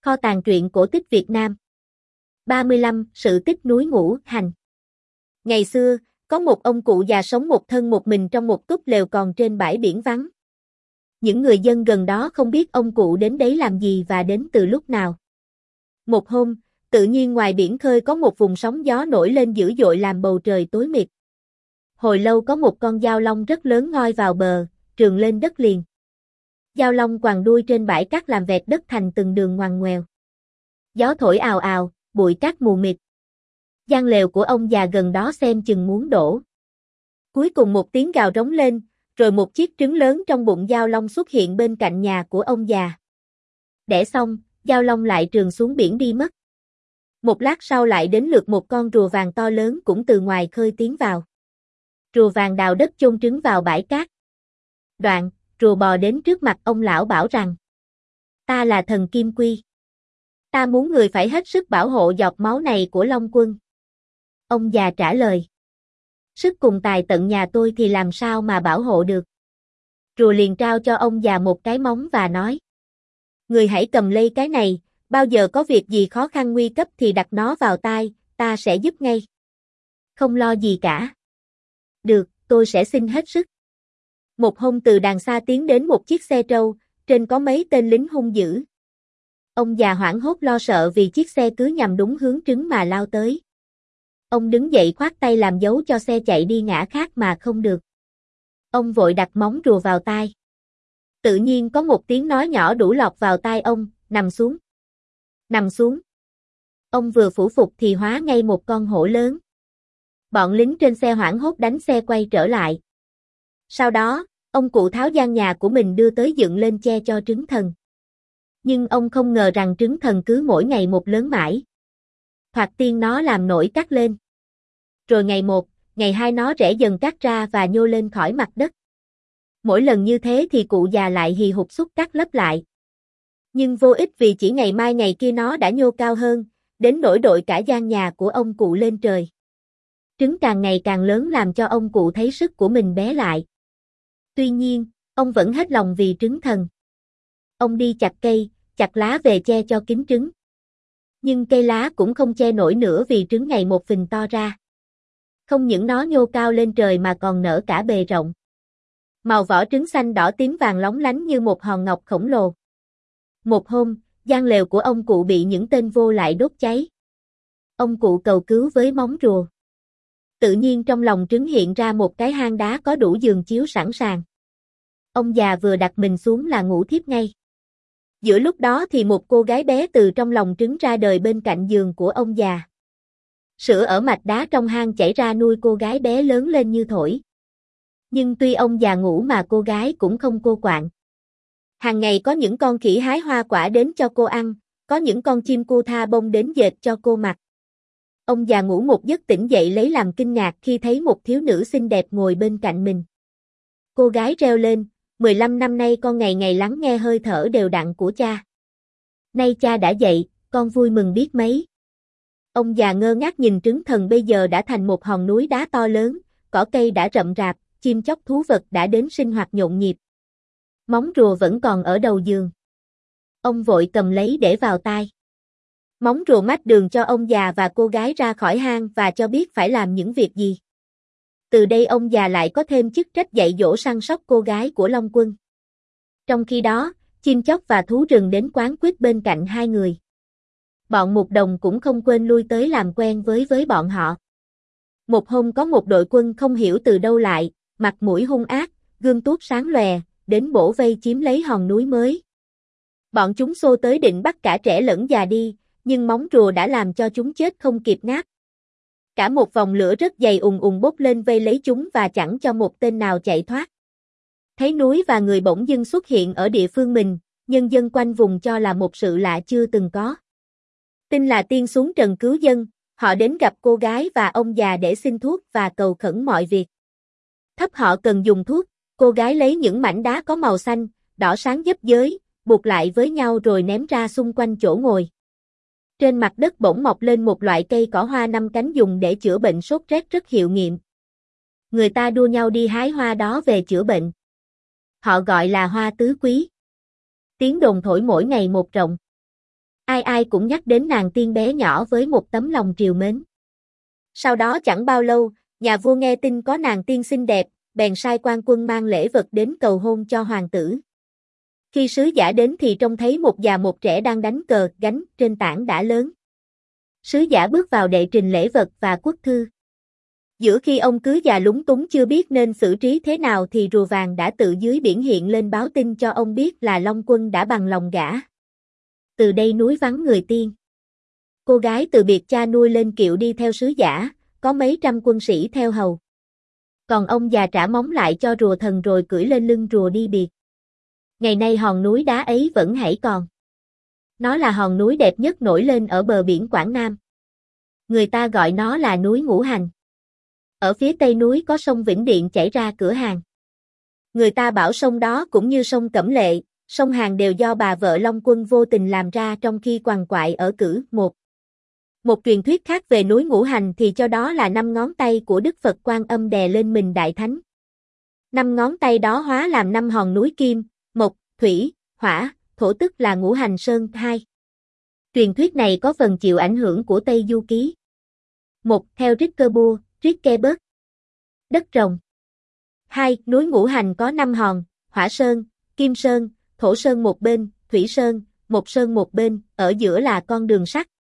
Kho tàng truyện cổ tích Việt Nam. 35. Sự tích núi Ngũ Hành. Ngày xưa, có một ông cụ già sống một thân một mình trong một túp lều còn trên bãi biển vắng. Những người dân gần đó không biết ông cụ đến đấy làm gì và đến từ lúc nào. Một hôm, tự nhiên ngoài biển khơi có một vùng sóng gió nổi lên dữ dội làm bầu trời tối mịt. Hồi lâu có một con dao long rất lớn ngoi vào bờ, trườn lên đất liền. Dao long quằn đuôi trên bãi cát làm vẹt đất thành từng đường ngoằn ngoèo. Gió thổi ào ào, bụi cát mù mịt. Gian lều của ông già gần đó xem chừng muốn đổ. Cuối cùng một tiếng gào rống lên, rồi một chiếc trứng lớn trong bụng dao long xuất hiện bên cạnh nhà của ông già. Đẻ xong, dao long lại trườn xuống biển đi mất. Một lát sau lại đến lượt một con rùa vàng to lớn cũng từ ngoài khơi tiến vào. Rùa vàng đào đất chôn trứng vào bãi cát. Đoạn, rùa bò đến trước mặt ông lão bảo rằng: "Ta là thần Kim Quy. Ta muốn người phải hết sức bảo hộ giọt máu này của Long Quân." Ông già trả lời: "Sức cùng tài tận nhà tôi thì làm sao mà bảo hộ được." Rùa liền trao cho ông già một cái móng và nói: "Người hãy cầm lấy cái này, bao giờ có việc gì khó khăn nguy cấp thì đặt nó vào tai, ta sẽ giúp ngay." "Không lo gì cả." "Được, tôi sẽ xin hết sức." Một hôm từ đàng xa tiến đến một chiếc xe trâu, trên có mấy tên lính hung dữ. Ông già hoảng hốt lo sợ vì chiếc xe cứ nhằm đúng hướng trứng mà lao tới. Ông đứng dậy khoát tay làm dấu cho xe chạy đi ngã khác mà không được. Ông vội đặt móng rùa vào tai. Tự nhiên có một tiếng nói nhỏ đủ lọt vào tai ông: "Nằm xuống. Nằm xuống." Ông vừa phủ phục thì hóa ngay một con hổ lớn. Bọn lính trên xe hoảng hốt đánh xe quay trở lại. Sau đó, ông cụ tháo gian nhà của mình đưa tới dựng lên che cho trứng thần. Nhưng ông không ngờ rằng trứng thần cứ mỗi ngày một lớn mãi. Thoạt tiên nó làm nổi cát lên. Rồi ngày một, ngày hai nó rẽ dần cát ra và nhô lên khỏi mặt đất. Mỗi lần như thế thì cụ già lại hì hục xúc cát lấp lại. Nhưng vô ích vì chỉ ngày mai ngày kia nó đã nhô cao hơn, đến nỗi đội cả gian nhà của ông cụ lên trời. Trứng càng ngày càng lớn làm cho ông cụ thấy sức của mình bé lại. Tuy nhiên, ông vẫn hết lòng vì trứng thần. Ông đi chặt cây, chặt lá về che cho kín trứng. Nhưng cây lá cũng không che nổi nữa vì trứng ngày một phình to ra. Không những nó nhô cao lên trời mà còn nở cả bề rộng. Màu vỏ trứng xanh đỏ tím vàng lóng lánh như một hòn ngọc khổng lồ. Một hôm, gian lều của ông cụ bị những tên vô lại đốt cháy. Ông cụ cầu cứu với móng rùa. Tự nhiên trong lòng trứng hiện ra một cái hang đá có đủ giường chiếu sẵn sàng. Ông già vừa đặt mình xuống là ngủ thiếp ngay. Giữa lúc đó thì một cô gái bé từ trong lòng trứng ra đời bên cạnh giường của ông già. Sữa ở mạch đá trong hang chảy ra nuôi cô gái bé lớn lên như thổi. Nhưng tuy ông già ngủ mà cô gái cũng không cô quạng. Hàng ngày có những con khỉ hái hoa quả đến cho cô ăn, có những con chim cu tha bông đến dệt cho cô mặc. Ông già ngủ một giấc tỉnh dậy lấy làm kinh ngạc khi thấy một thiếu nữ xinh đẹp ngồi bên cạnh mình. Cô gái reo lên: "15 năm nay con ngày ngày lắng nghe hơi thở đều đặn của cha. Nay cha đã dậy, con vui mừng biết mấy." Ông già ngơ ngác nhìn trứng thần bây giờ đã thành một hòn núi đá to lớn, cỏ cây đã rậm rạp, chim chóc thú vật đã đến sinh hoạt nhộn nhịp. Móng rùa vẫn còn ở đầu giường. Ông vội cầm lấy để vào tai. Móng rùa mách đường cho ông già và cô gái ra khỏi hang và cho biết phải làm những việc gì. Từ đây ông già lại có thêm chức trách dạy dỗ săn sóc cô gái của Long Quân. Trong khi đó, chim chóc và thú rừng đến quán quýt bên cạnh hai người. Bọn mục đồng cũng không quên lui tới làm quen với bọn họ. Một hôm có một đội quân không hiểu từ đâu lại, mặt mũi hung ác, gươm tuốt sáng lòe, đến bổ vây chiếm lấy hòn núi mới. Bọn chúng xô tới định bắt cả trẻ lẫn già đi, nhưng móng rùa đã làm cho chúng chết không kịp ngáp. Cả một vòng lửa rất dày ùn ùn bốc lên vây lấy chúng và chẳng cho một tên nào chạy thoát. Thấy núi và người bỗng dưng xuất hiện ở địa phương mình, nhân dân quanh vùng cho là một sự lạ chưa từng có. Tin là tiên xuống trần cứu dân, họ đến gặp cô gái và ông già để xin thuốc và cầu khẩn mọi việc. Thấp họ cần dùng thuốc, cô gái lấy những mảnh đá có màu xanh, đỏ sáng dấp giới, buộc lại với nhau rồi ném ra xung quanh chỗ ngồi. Trên mặt đất bỗng mọc lên một loại cây cỏ hoa 5 cánh dùng để chữa bệnh sốt rét rất hiệu nghiệm. Người ta đua nhau đi hái hoa đó về chữa bệnh. Họ gọi là hoa tứ quý. Tiếng đồn thổi mỗi ngày một rộng. Ai ai cũng nhắc đến nàng tiên bé nhỏ với một tấm lòng trìu mến. Sau đó chẳng bao lâu, nhà vua nghe tin có nàng tiên xinh đẹp, bèn sai quan quân mang lễ vật đến cầu hôn cho hoàng tử. Khi sứ giả đến thì trông thấy một già một trẻ đang đánh cờ gánh trên tảng đá lớn. Sứ giả bước vào đệ trình lễ vật và quốc thư. Giữa khi ông cưới già lúng túng chưa biết nên xử trí thế nào thì rùa vàng đã tự dưới biển hiện lên báo tin cho ông biết là Long Quân đã bằng lòng gả. Từ đây núi vắng người tiên. Cô gái từ biệt cha nuôi lên kiệu đi theo sứ giả, có mấy trăm quân sĩ theo hầu. Còn ông già trả móng lại cho rùa thần rồi cưỡi lên lưng rùa đi biệt. Ngày nay hòn núi đá ấy vẫn hãy còn. Nó là hòn núi đẹp nhất nổi lên ở bờ biển Quảng Nam. Người ta gọi nó là núi Ngũ Hành. Ở phía tây núi có sông Vĩnh Điện chảy ra cửa hàng. Người ta bảo sông đó cũng như sông Cẩm Lệ, sông Hàn đều do bà vợ Long Quân vô tình làm ra trong khi quằn quại ở cử một. Một truyền thuyết khác về núi Ngũ Hành thì cho đó là 5 ngón tay của Đức Phật Quan Âm đè lên mình Đại Thánh. 5 ngón tay đó hóa làm 5 hòn núi kim, mộc, thủy, hỏa, thổ tức là Ngũ Hành Sơn 2. Truyền thuyết này có phần chịu ảnh hưởng của Tây Du Ký. 1. Theo Rickeburg. Đất rồng. 2. Núi Ngũ Hành có 5 hòn, Hỏa Sơn, Kim Sơn, Thổ Sơn một bên, Thủy Sơn, Mộc Sơn một bên, ở giữa là con đường sắt,